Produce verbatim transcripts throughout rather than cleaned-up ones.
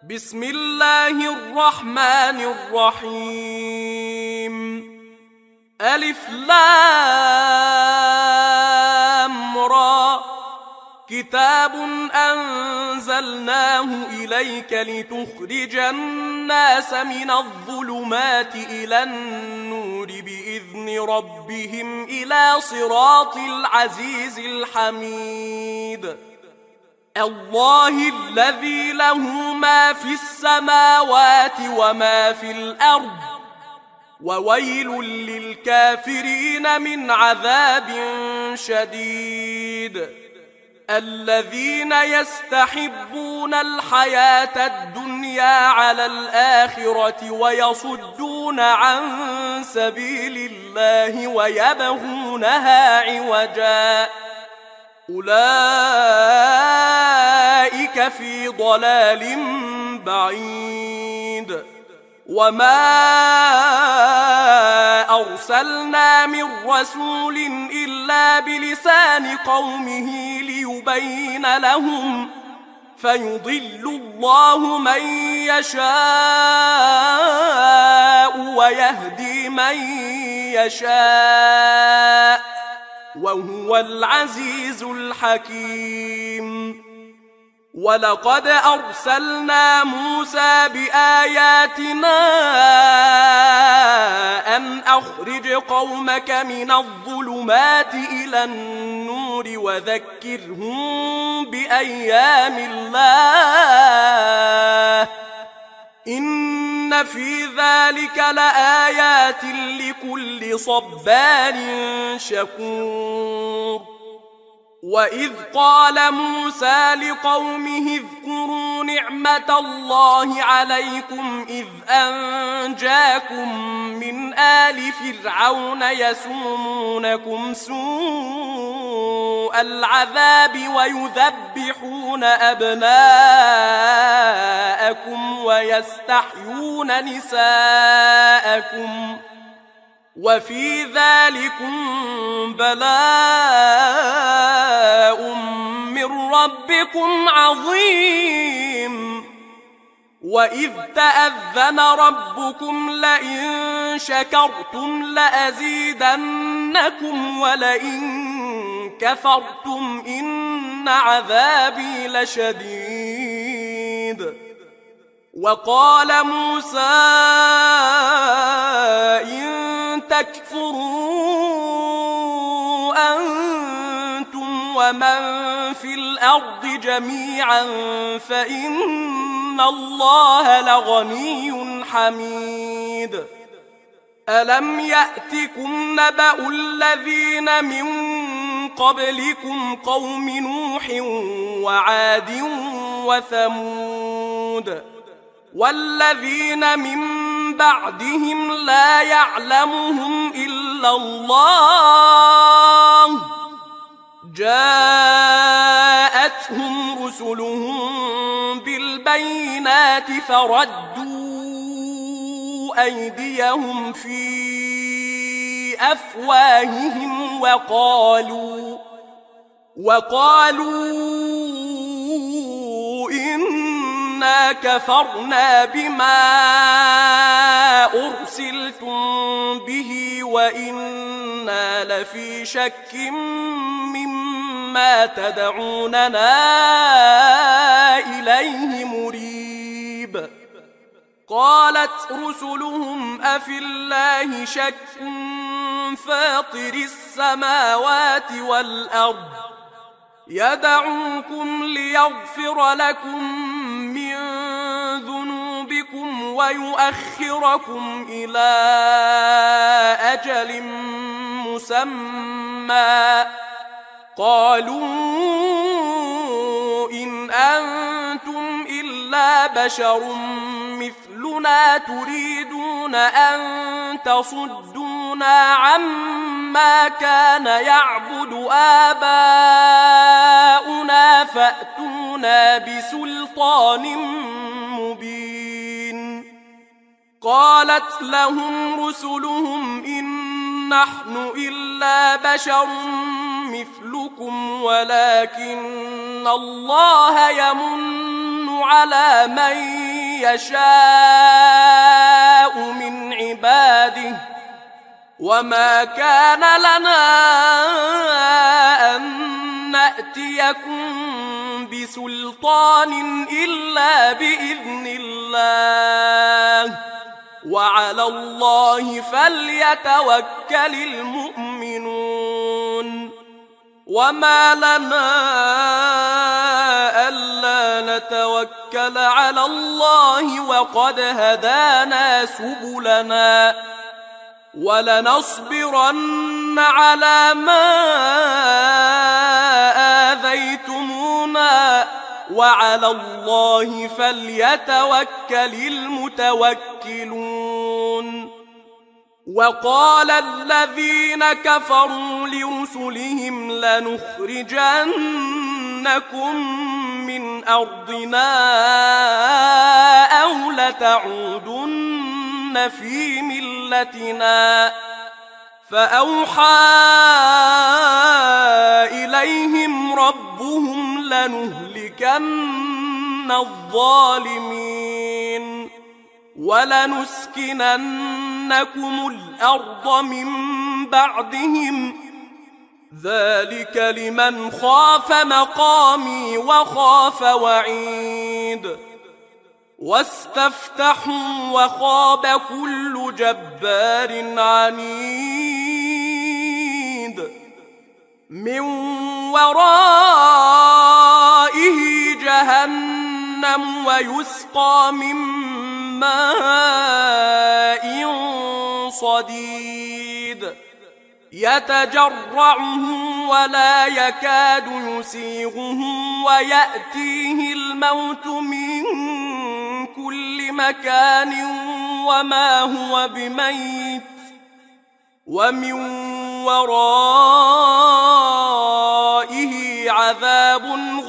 بسم الله الرحمن الرحيم. ألف لام را. كتاب أنزلناه إليك لتخرج الناس من الظلمات إلى النور بإذن ربهم إلى صراط العزيز الحميد. الله الذي له ما في السماوات وما في الأرض، وويل للكافرين من عذاب شديد. الذين يستحبون الحياة الدنيا على الآخرة ويصدون عن سبيل الله ويبغونها عوجا، أولئك في ضلال بعيد. وما أرسلنا من رسول إلا بلسان قومه ليبين لهم، فيضل الله من يشاء ويهدي من يشاء، وهو العزيز الحكيم. ولقد أرسلنا موسى بآياتنا أن أخرج قومك من الظلمات إلى النور وذكرهم بأيام الله، إن في ذلك لآيات لكل صبار شكور. وإذ قال موسى لقومه اذكروا نعمة الله عليكم إذ أنجاكم من آل فرعون يسومونكم سوء العذاب ويذبحون أبناءكم ويستحيون نساءكم، وفي ذلكم بلاء من ربكم عظيم. وإذ تأذن ربكم لئن شكرتم لأزيدنكم ولئن كفرتم إن عذابي لشديد. وقال موسى إن تكفروا أنتم ومن في الأرض جميعا فإن الله لغني حميد. ألم يأتكم نبأ الذين من قبلكم قوم نوح وعاد وثمود والذين من بعدهم لا يعلمهم إلا الله، جاءتهم رسلهم بالبينات فردوا أيديهم في أفواههم وقالوا وقالوا إنا كفرنا بما أرسلتم به وإنا لفي شك مما تدعوننا إليه مريب. قالت رسلهم أفي الله شك فاطر السماوات والأرض يدعوكم ليغفر لكم من ذنوبكم ويؤخركم إلى أجل مسمى، قالوا إن أنتم إلا بشر مثلنا تريدون أن تصدونا عما كان يعبد آباؤنا فأتونا بسلطان مبين. قالت لهم رسلهم إن نحن إلا بشر مثلكم ولكن الله يمن على من يشاء من عباده وما كان لنا أن نأتيكم بسلطان إلا بإذن الله وعلى الله فليتوكل المؤمنون وما لنا ألا نتوكل على الله وقد هدانا سبلنا ولنصبرن على ما آذيتمونا وعلى الله فليتوكل المتوكلون وقال الذين كفروا لرسلهم لنخرجنكم من أرضنا أو لتعودن في ملتنا فأوحى إليهم ربهم لنهلكن الظالمين ولنسكننكم الأرض من بعدهم ذلك لمن خاف مقامي وخاف وعيد واستفتحوا وخاب كل جبار عنيد من ورائه جهنم ويسقى من ماء صديد يتجرعه ولا يكاد يسيغه ويأتيه الموت من كل مكان وما هو بميت ومن ورائه عذاب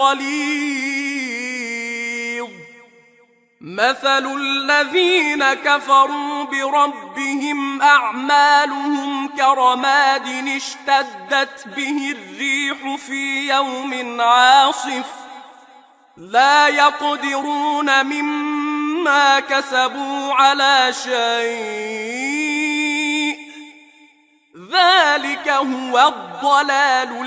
غليظ مثل الذين كفروا بربهم أعمالهم كرماد اشتدت به الريح في يوم عاصف لا يقدرون مما كسبوا على شيء ذلك هو الضلال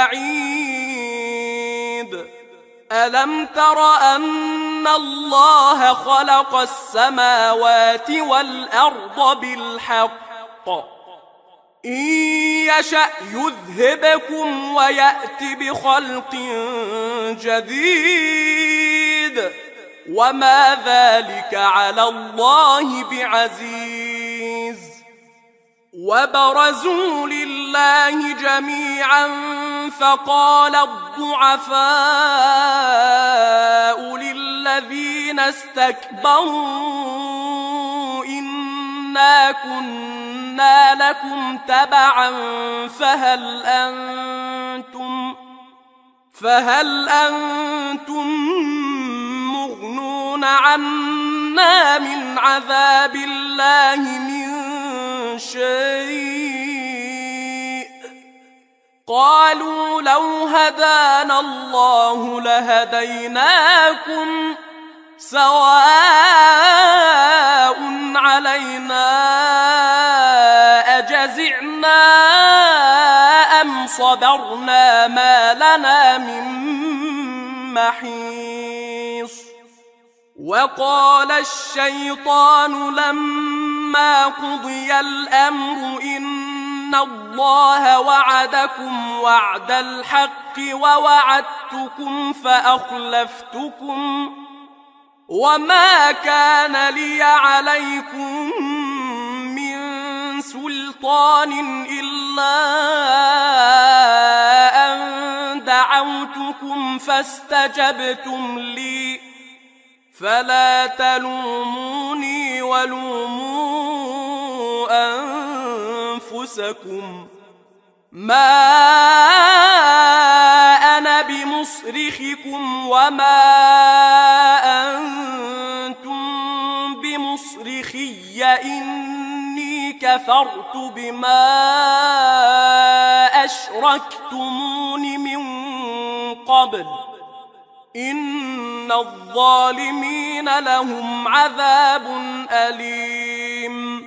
البعيد ألم تر أن الله خلق السماوات والأرض بالحق إن يشأ يذهبكم ويأت بخلق جديد وما ذلك على الله بعزيز وبرزوا لله جميعا فقال الضعفاء للذين استكبروا إنا كنا لكم تبعا فهل أنتم فهل أنتم مغنون عنا من عذاب الله من شيء قالوا لو هدانا الله لهديناكم سواء علينا أجزعنا أم صبرنا ما لنا من محيص وقال الشيطان لما قضي الأمر إن الله وعدكم وعد الحق ووعدتكم فأخلفتكم وما كان لي عليكم من سلطان إلا أن دعوتكم فاستجبتم لي فلا تلوموني ولوموا أنفسكم ما أنا بمصرخكم وما أنتم بمصرخي إني كفرت بما أشركتمون من قبل إن الظالمين لهم عذاب أليم.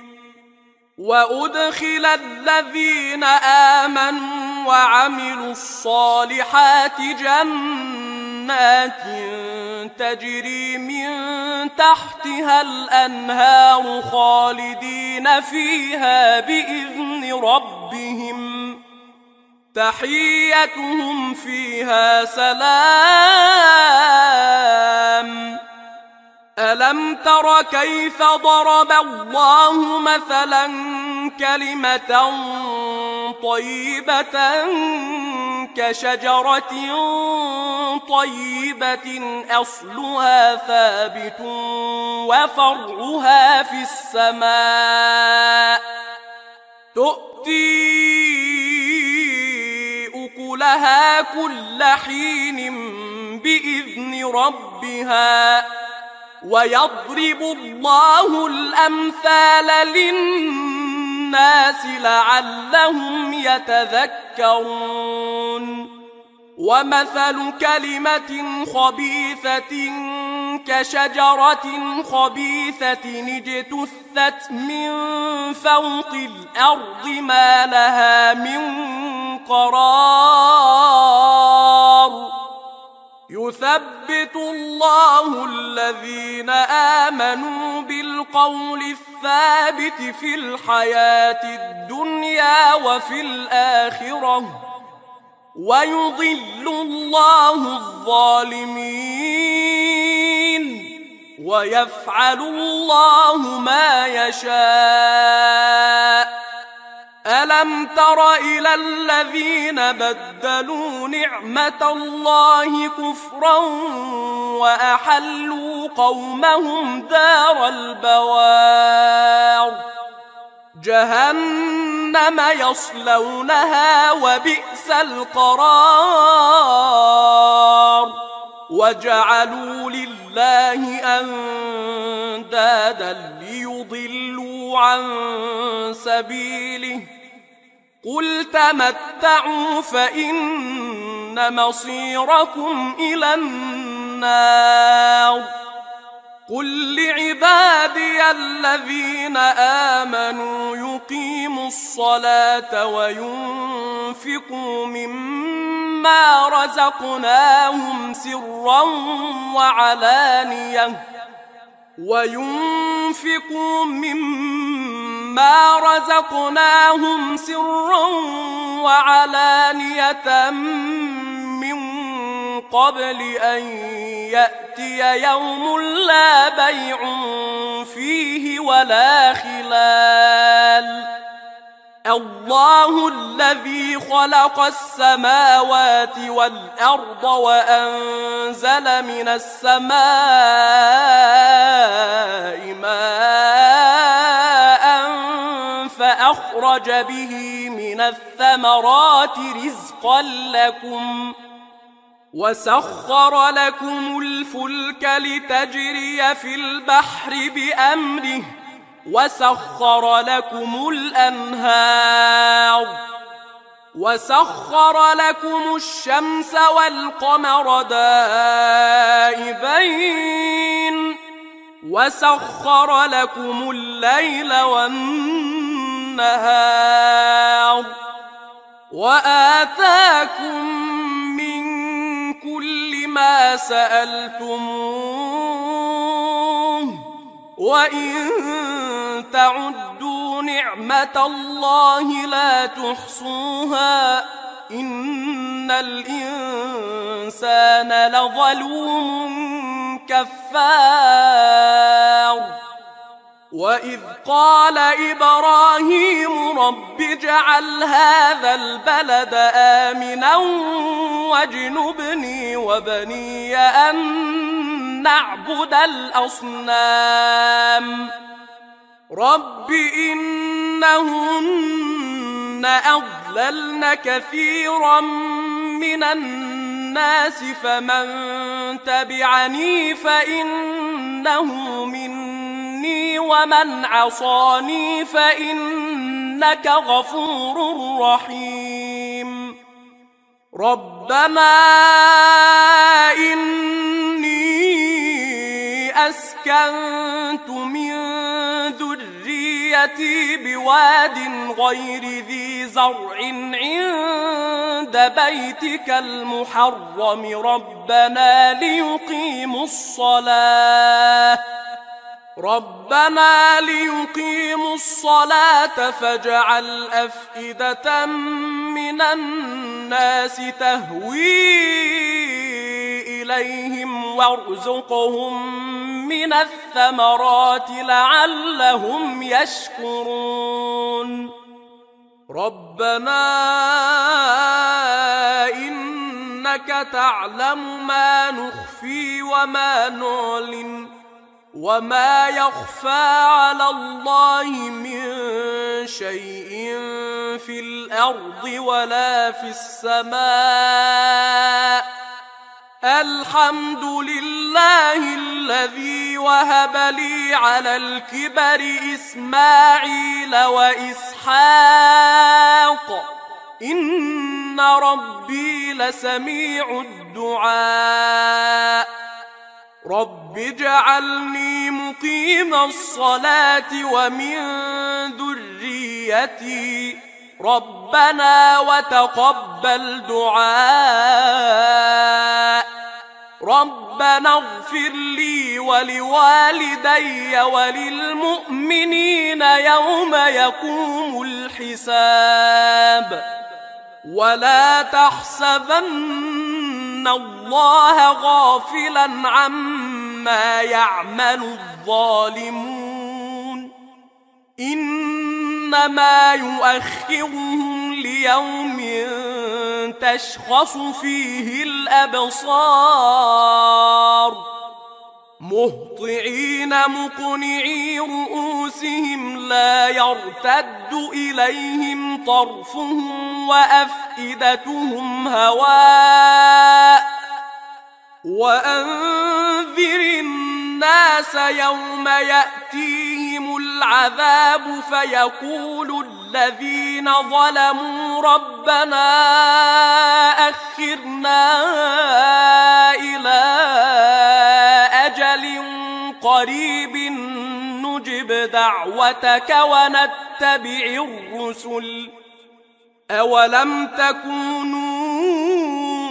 وأدخل الذين آمنوا وعملوا الصالحات جنات تجري من تحتها الأنهار خالدين فيها بإذن ربهم تحيتهم فيها سلام. ألم تر كيف ضرب الله مثلا كلمة طيبة كشجرة طيبة أصلها ثابت وفرعها في السماء تؤتي أكلها كل حين بإذن ربها ويضرب الله الأمثال للناس لعلهم يتذكرون. ومثل كلمة خبيثة كشجرة خبيثة اجتثت من فوق الأرض ما لها من قرار. يثبت الله الذين آمنوا بالقول الثابت في الحياة الدنيا وفي الآخرة ويضل الله الظالمين ويفعل الله ما يشاء. ألم تر إلى الذين بدلوا نعمة الله كفرا وأحلوا قومهم دار البوار جهنم يصلونها وبئس القرار. وجعلوا لله أندادا ليضلوا عن سبيله قل تمتعوا فإن مصيركم إلى النار. قل لعبادي الذين آمنوا يقيموا الصلاة وينفقوا مما رزقناهم سرا وعلانية وينفقوا مما رزقناهم سرا وعلانية من قبل أن يأتي يوم لا بيع فيه ولا خلال. الله الذي خلق السماوات والأرض وأنزل من السماء ماء فأخرج به من الثمرات رزقا لكم وسخر لكم الفلك لتجري في البحر بأمره وسخر لكم الأنهار وسخر لكم الشمس والقمر دائبين وسخر لكم الليل والنهار وآتاكم من كل ما سألتموه وإن تعدوا نعمة الله لا تحصوها إن الإنسان لظلوم كفار. وإذ قال إبراهيم رب اجعل هذا البلد آمنا واجنبني وبني أن نعبد الأصنام رب إنهن أضللن كثيرا من الناس فمن تبعني فإنه مني ومن عصاني فإنك غفور رحيم. ربنا إني أسكنت من ذريتي بواد غير ذي زرع عند بيتك المحرم ربنا ليقيموا الصلاة ربنا ليقيموا الصلاة فاجعل أفئدة من الناس تهوي إليهم وارزقهم من الثمرات لعلهم يشكرون ربنا إنك تعلم ما نخفي وما نعلن وما يخفى على الله من شيء في الأرض ولا في السماء الحمد لله الذي وهب لي على الكبر إسماعيل وإسحاق إن ربي لسميع الدعاء رب اجعلني مقيم الصلاة ومن ذريتي ربنا وتقبل دعاء ربنا اغفر لي ولوالدي وللمؤمنين يوم يقوم الحساب ولا تحسبن الله غافلا عما يعمل الظالمون إنما يؤخرهم ليوم تشخص فيه الأبصار مهطعين مقنعي رؤوسهم لا يرتد إليهم طرفهم وأفئدتهم هواء وأنذر الناس يوم يأتيهم العذاب فيقول الذين ظلموا ربنا أخرنا إلى أجل قريب نجب دعوتك ونتبع الرسل أولم تكونوا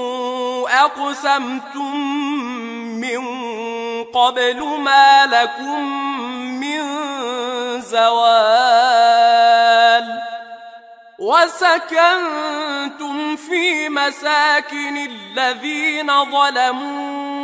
أقسمتم من قبل ما لكم من زوال وسكنتم في مساكن الذين ظلموا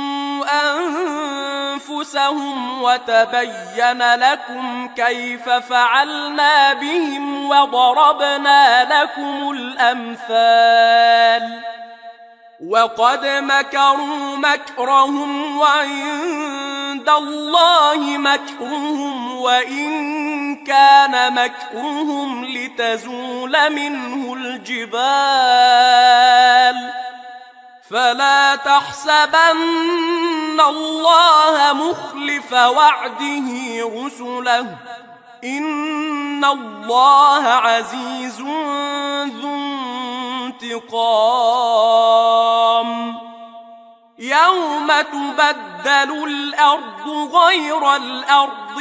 أنفسهم وتبين لكم كيف فعلنا بهم وضربنا لكم الأمثال وقد مكروا مكرهم وعند الله مكرهم وإن كان مكرهم لتزول منه الجبال فلا تحسبن الله مخلف وعده رسله إن الله عزيز ذو انتقام يوم تبدل الأرض غير الأرض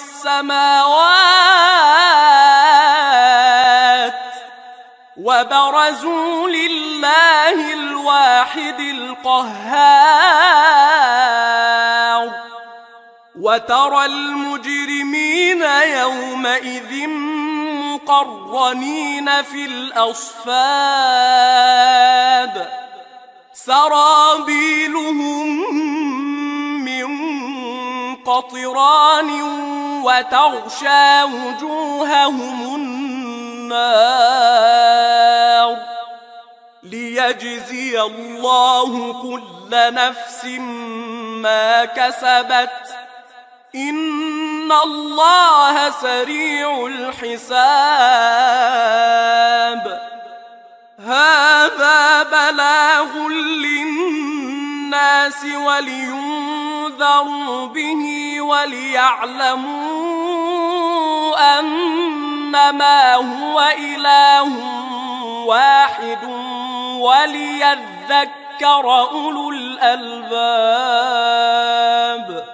والسماوات وبرزوا لله الواحد القهار وترى المجرمين يومئذ مقرنين في الأصفاد سرابيلهم من قطران وتغشى وجوههم النار ليجزي الله كل نفس ما كسبت إن الله سريع الحساب هذا بلاغ للناس ولينذروا به وليعلموا أنما هو إله واحد وليذكر أولو الألباب.